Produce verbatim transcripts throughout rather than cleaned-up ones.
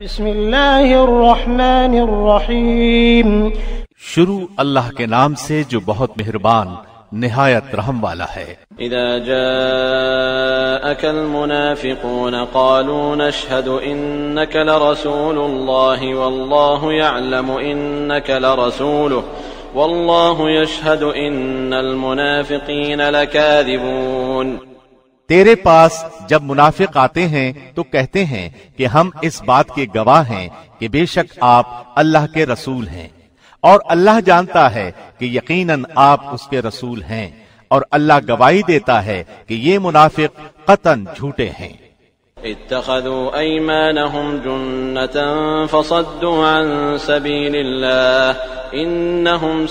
بسم اللہ الرحمن الرحیم، شروع اللہ کے نام سے جو بہت مہربان نہایت رحم والا ہے۔ اذا جاءك المنافقون قالوا نشهد انك لرسول الله والله يعلم انك لرسوله والله يشهد ان المنافقين لكاذبون۔ تیرے پاس جب منافق آتے ہیں تو کہتے ہیں کہ ہم اس بات کے گواہ ہیں کہ بے شک آپ اللہ کے رسول ہیں، اور اللہ جانتا ہے کہ یقیناً آپ اس کے رسول ہیں، اور اللہ گواہی دیتا ہے کہ یہ منافق قطعاً جھوٹے ہیں۔ اتخذوا ایمانهم جنة فصدوا عن سبیل اللہ انہم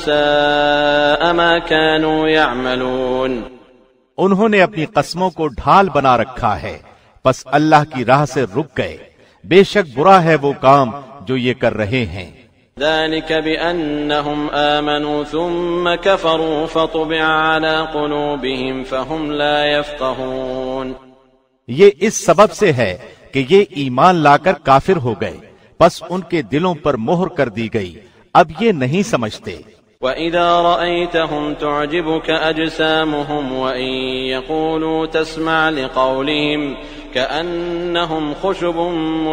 ساء ما كانوا يعملون۔ انہوں نے اپنی قسموں کو ڈھال بنا رکھا ہے، پس اللہ کی راہ سے رک گئے، بے شک برا ہے وہ کام جو یہ کر رہے ہیں۔ ذلك بأنهم آمنوا ثم كفروا فطبع على قلوبهم فهم لا يفقهون۔ یہ اس سبب سے ہے کہ یہ ایمان لا کر کافر ہو گئے، پس ان کے دلوں پر مہر کر دی گئی، اب یہ نہیں سمجھتے۔ وَإِذَا رَأَيْتَهُمْ تُعْجِبُكَ أَجْسَامُهُمْ وَإِن يَقُولُوا تَسْمَعْ لِقَوْلِهِمْ كَأَنَّهُمْ خُشُبٌ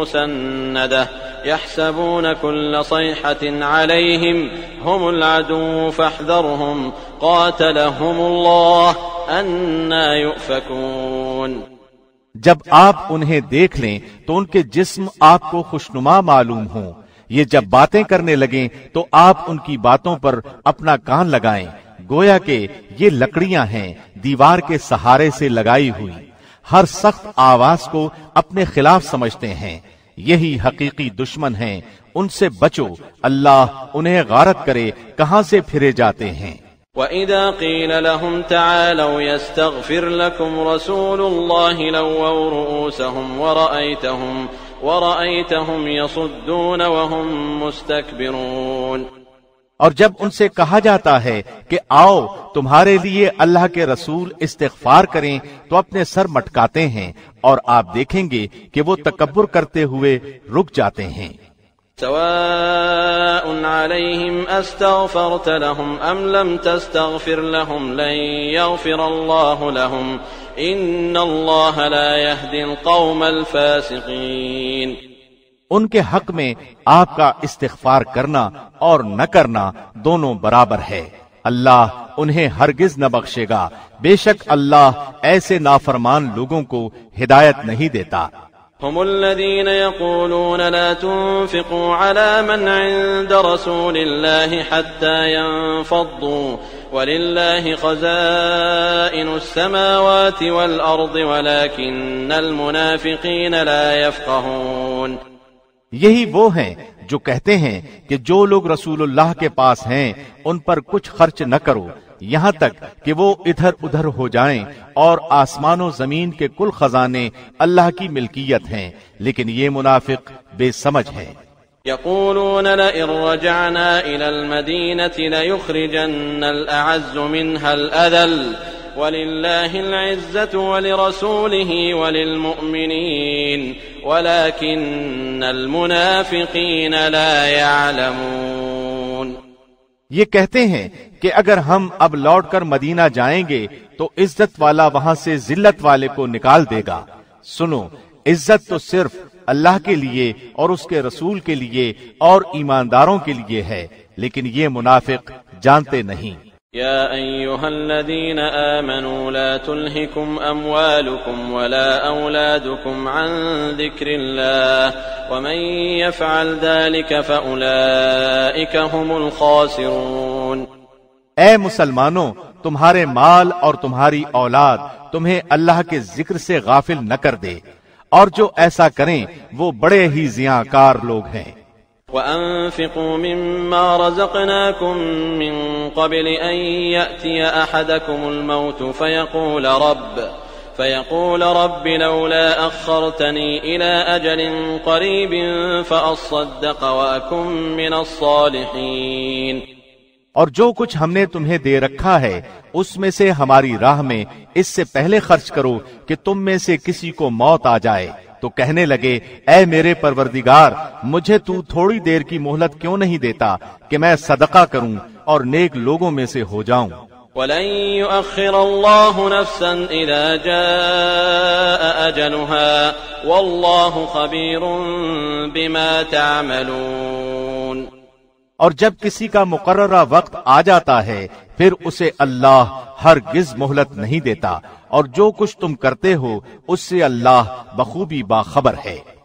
مُّسَنَّدَةٌ يَحْسَبُونَ كُلَّ صَيْحَةٍ عَلَيْهِمْ هُمُ الْعَدُوُّ فَاحْذَرْهُمْ قَاتَلَهُمُ اللَّهُ أَنَّىٰ يُؤْفَكُونَ۔ جب آپ انہیں دیکھ لیں تو ان کے جسم آپ کو خوشنما معلوم ہوں، یہ جب باتیں کرنے لگیں تو آپ ان کی باتوں پر اپنا کان لگائیں، گویا کہ یہ لکڑیاں ہیں دیوار کے سہارے سے لگائی ہوئی، ہر سخت آواز کو اپنے خلاف سمجھتے ہیں، یہی حقیقی دشمن ہیں، ان سے بچو، اللہ انہیں غارت کرے کہاں سے پھرے جاتے ہیں۔ وَإِذَا قِيلَ لَهُمْ تَعَالَوْا يَسْتَغْفِرْ لَكُمْ رَسُولُ اللَّهِ لَوَّوْا رُءُوسَهُمْ وَرَأَيْتَهُمْ وَرَأَيْتَهُمْ يَصُدُّونَ وَهُمْ مُسْتَكْبِرُونَ۔ اور جب ان سے کہا جاتا ہے کہ آؤ تمہارے لیے اللہ کے رسول استغفار کریں تو اپنے سر مٹکاتے ہیں، اور آپ دیکھیں گے کہ وہ تکبر کرتے ہوئے رک جاتے ہیں۔ سواء عليهم استغفرت لهم ام لم تستغفر لهم لن يغفر الله لهم ان الله لا يهدي القوم الفاسقين۔ ان کے حق میں آپ کا استغفار کرنا اور نہ کرنا دونوں برابر ہے، اللہ انہیں ہرگز نہ بخشے گا، بے شک اللہ ایسے نافرمان لوگوں کو ہدایت نہیں دیتا۔ هم الذين يقولون لا تنفقوا على من عند رسول الله حتى ينفضوا ولله خزائن السماوات والأرض ولكن المنافقين لا يفقهون۔ یہی وہ ہیں جو کہتے ہیں کہ جو لوگ رسول اللہ کے پاس ہیں ان پر کچھ خرچ نہ کرو یہاں تک کہ وہ ادھر ادھر ہو جائیں، اور آسمان و زمین کے کل خزانے اللہ کی ملکیت ہیں، لیکن یہ منافق بے سمجھ ہیں۔ يقولون لئن رجعنا إلى المدينة ليخرجن الأعز منها الأذل ولله العزة ولرسوله وللمؤمنين ولكن المنافقين لا يعلمون۔ یہ کہتے ہیں کہ اگر ہم اب لوٹ کر مدینہ جائیں گے تو عزت والا وہاں سے ذلت والے کو نکال دے گا۔ سنو، عزت تو صرف اللہ کے لیے اور اس کے رسول کے لیے اور ایمانداروں کے لیے ہے، لیکن یہ منافق جانتے نہیں۔ يا أيها الذين آمنوا لا تلهكم أموالكم ولا أولادكم عن ذكر الله ومن يفعل ذلك فأولئك هم الخاسرون۔ اے مسلمانوں، تمہارے مال اور تمہاری اولاد تمہیں اللہ کے ذکر سے غافل نہ کر دے، اور جو ایسا کریں وہ بڑے ہی ضیاء کار لوگ ہیں۔ وَأَنفِقُوا مِمَّا رَزَقْنَاكُم مِّن قَبْلِ أَن يَأْتِيَ أَحَدَكُمُ الْمَوْتُ فَيَقُولَ رَبِّ فَيَقُولَ رَبِّ لَوْلَا أَخَّرْتَنِي إِلَىٰ أَجَلٍ قَرِيبٍ فَأَصَّدَّقَ وَأَكُن مِّنَ الصَّالِحِينَ۔ اور جو کچھ ہم نے تمہیں دے رکھا ہے اس میں سے ہماری راہ میں اس سے پہلے خرچ کرو کہ تم میں سے کسی کو موت آ جائے، تو کہنے لگے اے میرے پروردگار مجھے تو تھوڑی دیر کی مہلت کیوں نہیں دیتا کہ میں صدقہ کروں اور نیک لوگوں میں سے ہو جاؤں۔ وَلَن يُؤَخِّرَ اللَّهُ نَفْسًا إِذَا جَاءَ أَجَلُهَا وَاللَّهُ خَبِيرٌ بِمَا تَعْمَلُونَ۔ اور جب کسی کا مقررہ وقت آ جاتا ہے پھر اسے اللہ ہرگز مہلت نہیں دیتا، اور جو کچھ تم کرتے ہو اس سے اللہ بخوبی باخبر ہے۔